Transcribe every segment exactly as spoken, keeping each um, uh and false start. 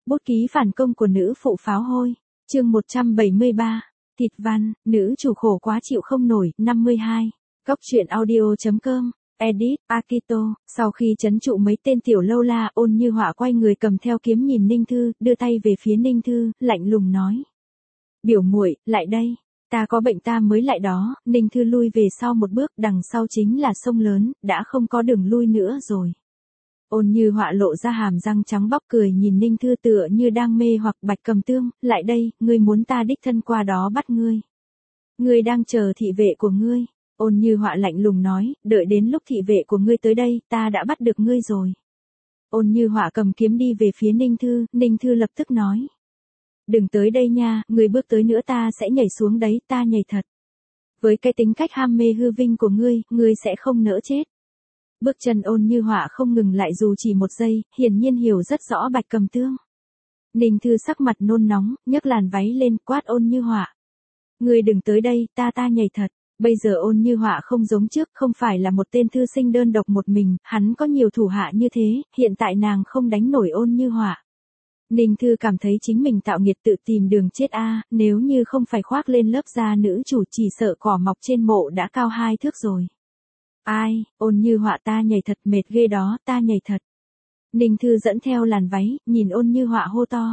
Bút ký phản công của nữ phụ pháo hôi. Chương một trăm bảy mươi ba. Thịt văn, nữ chủ khổ quá chịu không nổi. năm mươi hai. Cóc truyện audio chấm com. Edit, Akito. Sau khi trấn trụ mấy tên tiểu lâu la, Ôn Như Họa quay người cầm theo kiếm nhìn Ninh Thư, đưa tay về phía Ninh Thư, lạnh lùng nói: "Biểu muội, lại đây. Ta có bệnh ta mới lại đó." Ninh Thư lui về sau một bước, đằng sau chính là sông lớn, đã không có đường lui nữa rồi. Ôn Như Họa lộ ra hàm răng trắng bóc cười nhìn Ninh Thư tựa như đang mê hoặc. Bạch Cầm Tương, lại đây, ngươi muốn ta đích thân qua đó bắt ngươi. Ngươi đang chờ thị vệ của ngươi. Ôn Như Họa lạnh lùng nói, đợi đến lúc thị vệ của ngươi tới đây, ta đã bắt được ngươi rồi. Ôn Như Họa cầm kiếm đi về phía Ninh Thư, Ninh Thư lập tức nói: "Đừng tới đây nha, ngươi bước tới nữa ta sẽ nhảy xuống đấy." "Ta nhảy thật. Với cái tính cách ham mê hư vinh của ngươi, ngươi sẽ không nỡ chết." Bước chân Ôn Như Họa không ngừng lại dù chỉ một giây, hiển nhiên hiểu rất rõ Bạch Cầm Tương. Ninh Thư sắc mặt nôn nóng, nhấc làn váy lên, quát Ôn Như Họa: "Ngươi đừng tới đây, ta ta nhảy thật." Bây giờ Ôn Như Họa không giống trước, không phải là một tên thư sinh đơn độc một mình, hắn có nhiều thủ hạ như thế, hiện tại nàng không đánh nổi Ôn Như Họa. Ninh Thư cảm thấy chính mình tạo nghiệt tự tìm đường chết a, nếu như không phải khoác lên lớp da nữ chủ chỉ sợ cỏ mọc trên mộ đã cao hai thước rồi. Ai, Ôn Như Họa ta nhảy thật mệt ghê đó, ta nhảy thật. Ninh Thư dẫn theo làn váy, nhìn Ôn Như Họa hô to.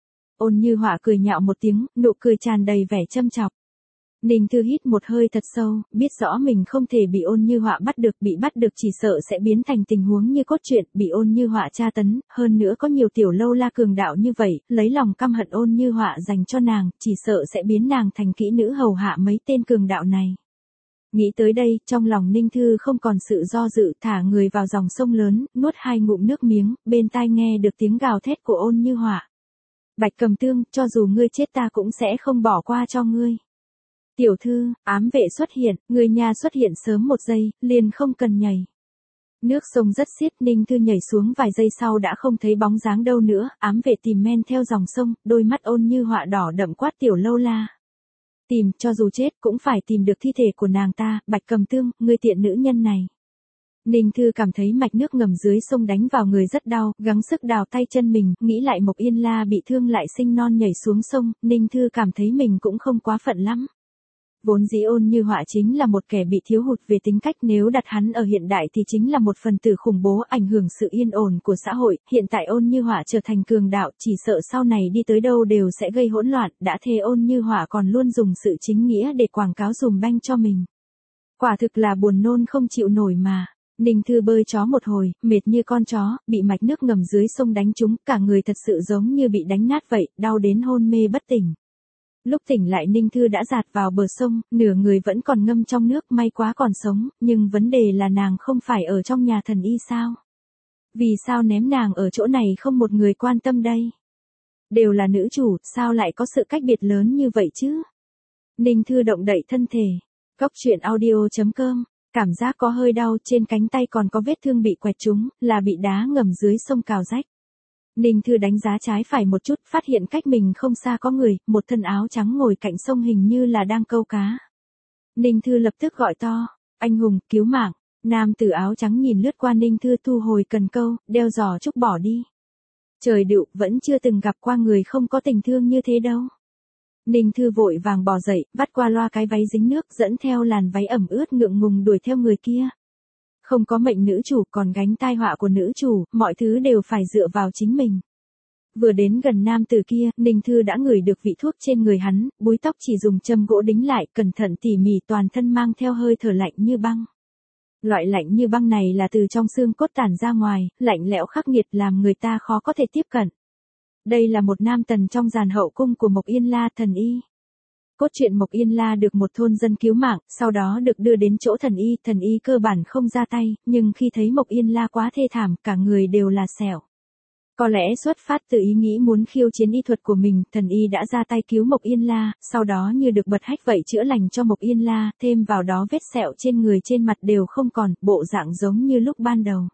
Ôn Như Họa cười nhạo một tiếng, nụ cười tràn đầy vẻ châm chọc. Ninh Thư hít một hơi thật sâu, biết rõ mình không thể bị Ôn Như Họa bắt được, bị bắt được chỉ sợ sẽ biến thành tình huống như cốt truyện, bị Ôn Như Họa tra tấn, hơn nữa có nhiều tiểu lâu la cường đạo như vậy, lấy lòng căm hận Ôn Như Họa dành cho nàng, chỉ sợ sẽ biến nàng thành kỹ nữ hầu hạ mấy tên cường đạo này. Nghĩ tới đây, trong lòng Ninh Thư không còn sự do dự, thả người vào dòng sông lớn, nuốt hai ngụm nước miếng, bên tai nghe được tiếng gào thét của Ôn Như Họa. Bạch Cầm Tương, cho dù ngươi chết ta cũng sẽ không bỏ qua cho ngươi. Tiểu thư, ám vệ xuất hiện, người nhà xuất hiện sớm một giây, liền không cần nhảy. Nước sông rất xiết, Ninh Thư nhảy xuống vài giây sau đã không thấy bóng dáng đâu nữa, ám vệ tìm men theo dòng sông, đôi mắt Ôn Như Họa đỏ đậm quát tiểu lâu la. Tìm, cho dù chết cũng phải tìm được thi thể của nàng ta, Bạch Cầm Tương, ngươi tiện nữ nhân này. Ninh Thư cảm thấy mạch nước ngầm dưới sông đánh vào người rất đau, gắng sức đào tay chân mình, nghĩ lại Mộc Yên La bị thương lại sinh non nhảy xuống sông, Ninh Thư cảm thấy mình cũng không quá phận lắm. Vốn dĩ Ôn Như Họa chính là một kẻ bị thiếu hụt về tính cách, nếu đặt hắn ở hiện đại thì chính là một phần tử khủng bố ảnh hưởng sự yên ổn của xã hội, hiện tại Ôn Như Họa trở thành cường đạo, chỉ sợ sau này đi tới đâu đều sẽ gây hỗn loạn, đã thế Ôn Như Họa còn luôn dùng sự chính nghĩa để quảng cáo dùm banh cho mình. Quả thực là buồn nôn không chịu nổi mà. Ninh Thư bơi chó một hồi, mệt như con chó, bị mạch nước ngầm dưới sông đánh trúng, cả người thật sự giống như bị đánh nát vậy, đau đến hôn mê bất tỉnh. Lúc tỉnh lại Ninh Thư đã dạt vào bờ sông, nửa người vẫn còn ngâm trong nước, may quá còn sống, nhưng vấn đề là nàng không phải ở trong nhà thần y sao? Vì sao ném nàng ở chỗ này không một người quan tâm đây? Đều là nữ chủ, sao lại có sự cách biệt lớn như vậy chứ? Ninh Thư động đậy thân thể. Cóc truyện audio chấm com. Cảm giác có hơi đau, trên cánh tay còn có vết thương bị quẹt trúng, là bị đá ngầm dưới sông cào rách. Ninh Thư đánh giá trái phải một chút, phát hiện cách mình không xa có người, một thân áo trắng ngồi cạnh sông hình như là đang câu cá. Ninh Thư lập tức gọi to, anh hùng, cứu mạng. Nam tử áo trắng nhìn lướt qua Ninh Thư thu hồi cần câu, đeo giò trúc bỏ đi. Trời đựu, vẫn chưa từng gặp qua người không có tình thương như thế đâu. Ninh Thư vội vàng bò dậy, vắt qua loa cái váy dính nước, dẫn theo làn váy ẩm ướt ngượng ngùng đuổi theo người kia. Không có mệnh nữ chủ còn gánh tai họa của nữ chủ, mọi thứ đều phải dựa vào chính mình. Vừa đến gần nam tử kia, Ninh Thư đã ngửi được vị thuốc trên người hắn, búi tóc chỉ dùng châm gỗ đính lại, cẩn thận tỉ mỉ, toàn thân mang theo hơi thở lạnh như băng. Loại lạnh như băng này là từ trong xương cốt tản ra ngoài, lạnh lẽo khắc nghiệt làm người ta khó có thể tiếp cận. Đây là một nam tần trong dàn hậu cung của Mộc Yên La thần y. Cốt truyện Mộc Yên La được một thôn dân cứu mạng, sau đó được đưa đến chỗ thần y, thần y cơ bản không ra tay, nhưng khi thấy Mộc Yên La quá thê thảm, cả người đều là sẹo. Có lẽ xuất phát từ ý nghĩ muốn khiêu chiến y thuật của mình, thần y đã ra tay cứu Mộc Yên La, sau đó như được bật hách vậy chữa lành cho Mộc Yên La, thêm vào đó vết sẹo trên người trên mặt đều không còn, bộ dạng giống như lúc ban đầu.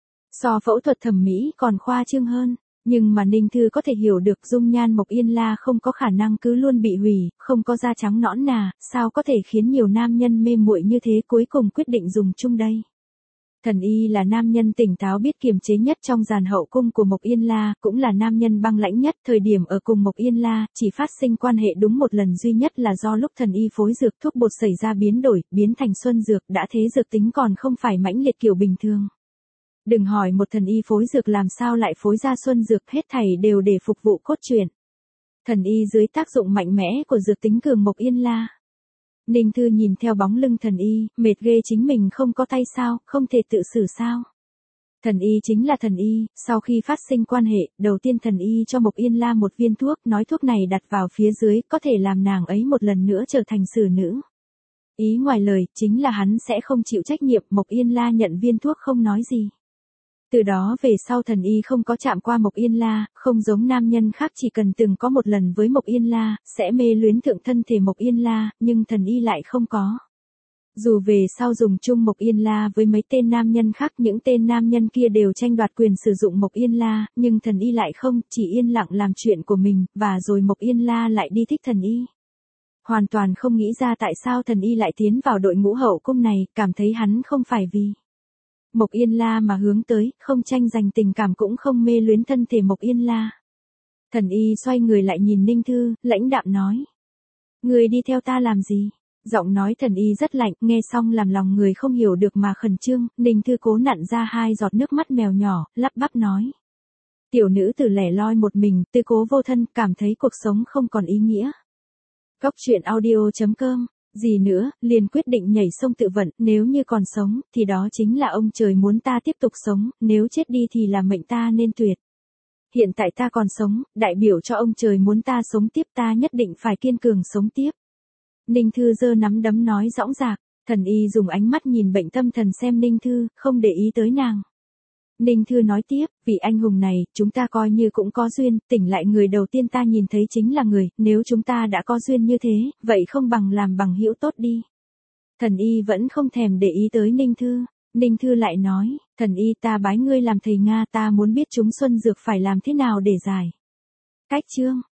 So phẫu thuật thẩm mỹ còn khoa trương hơn. Nhưng mà Ninh Thư có thể hiểu được dung nhan Mộc Yên La không có khả năng cứ luôn bị hủy, không có da trắng nõn nà, sao có thể khiến nhiều nam nhân mê muội như thế cuối cùng quyết định dùng chung đây. Thần y là nam nhân tỉnh táo biết kiềm chế nhất trong dàn hậu cung của Mộc Yên La, cũng là nam nhân băng lãnh nhất. Thời điểm ở cùng Mộc Yên La, chỉ phát sinh quan hệ đúng một lần duy nhất là do lúc thần y phối dược thuốc bột xảy ra biến đổi, biến thành xuân dược, đã thế dược tính còn không phải mãnh liệt kiểu bình thường. Đừng hỏi một thần y phối dược làm sao lại phối ra xuân dược, hết thảy đều để phục vụ cốt truyện. Thần y dưới tác dụng mạnh mẽ của dược tính cường Mộc Yên La. Ninh Thư nhìn theo bóng lưng thần y, mệt ghê, chính mình không có tay sao, không thể tự xử sao. Thần y chính là thần y, sau khi phát sinh quan hệ, đầu tiên thần y cho Mộc Yên La một viên thuốc, nói thuốc này đặt vào phía dưới, có thể làm nàng ấy một lần nữa trở thành xử nữ. Ý ngoài lời, chính là hắn sẽ không chịu trách nhiệm. Mộc Yên La nhận viên thuốc không nói gì. Từ đó về sau thần y không có chạm qua Mộc Yên La, không giống nam nhân khác chỉ cần từng có một lần với Mộc Yên La, sẽ mê luyến thượng thân thể Mộc Yên La, nhưng thần y lại không có. Dù về sau dùng chung Mộc Yên La với mấy tên nam nhân khác, những tên nam nhân kia đều tranh đoạt quyền sử dụng Mộc Yên La, nhưng thần y lại không, chỉ yên lặng làm chuyện của mình, và rồi Mộc Yên La lại đi thích thần y. Hoàn toàn không nghĩ ra tại sao thần y lại tiến vào đội ngũ hậu cung này, cảm thấy hắn không phải vì Mộc Yên La mà hướng tới, không tranh giành tình cảm cũng không mê luyến thân thể Mộc Yên La. Thần y xoay người lại nhìn Ninh Thư, lãnh đạm nói. Người đi theo ta làm gì? Giọng nói thần y rất lạnh, nghe xong làm lòng người không hiểu được mà khẩn trương. Ninh Thư cố nặn ra hai giọt nước mắt mèo nhỏ, lắp bắp nói. Tiểu nữ tử lẻ loi một mình, tư cố vô thân, cảm thấy cuộc sống không còn ý nghĩa. Góc truyện audio chấm com. Gì nữa, liền quyết định nhảy sông tự vận, nếu như còn sống, thì đó chính là ông trời muốn ta tiếp tục sống, nếu chết đi thì là mệnh ta nên tuyệt. Hiện tại ta còn sống, đại biểu cho ông trời muốn ta sống tiếp, ta nhất định phải kiên cường sống tiếp. Ninh Thư giơ nắm đấm nói dõng dạc, thần y dùng ánh mắt nhìn bệnh tâm thần xem Ninh Thư, không để ý tới nàng. Ninh Thư nói tiếp, vị anh hùng này, chúng ta coi như cũng có duyên, tỉnh lại người đầu tiên ta nhìn thấy chính là người, nếu chúng ta đã có duyên như thế, vậy không bằng làm bằng hữu tốt đi. Thần y vẫn không thèm để ý tới Ninh Thư. Ninh Thư lại nói, thần y ta bái ngươi làm thầy Nga, ta muốn biết chúng xuân dược phải làm thế nào để giải. Cách chương.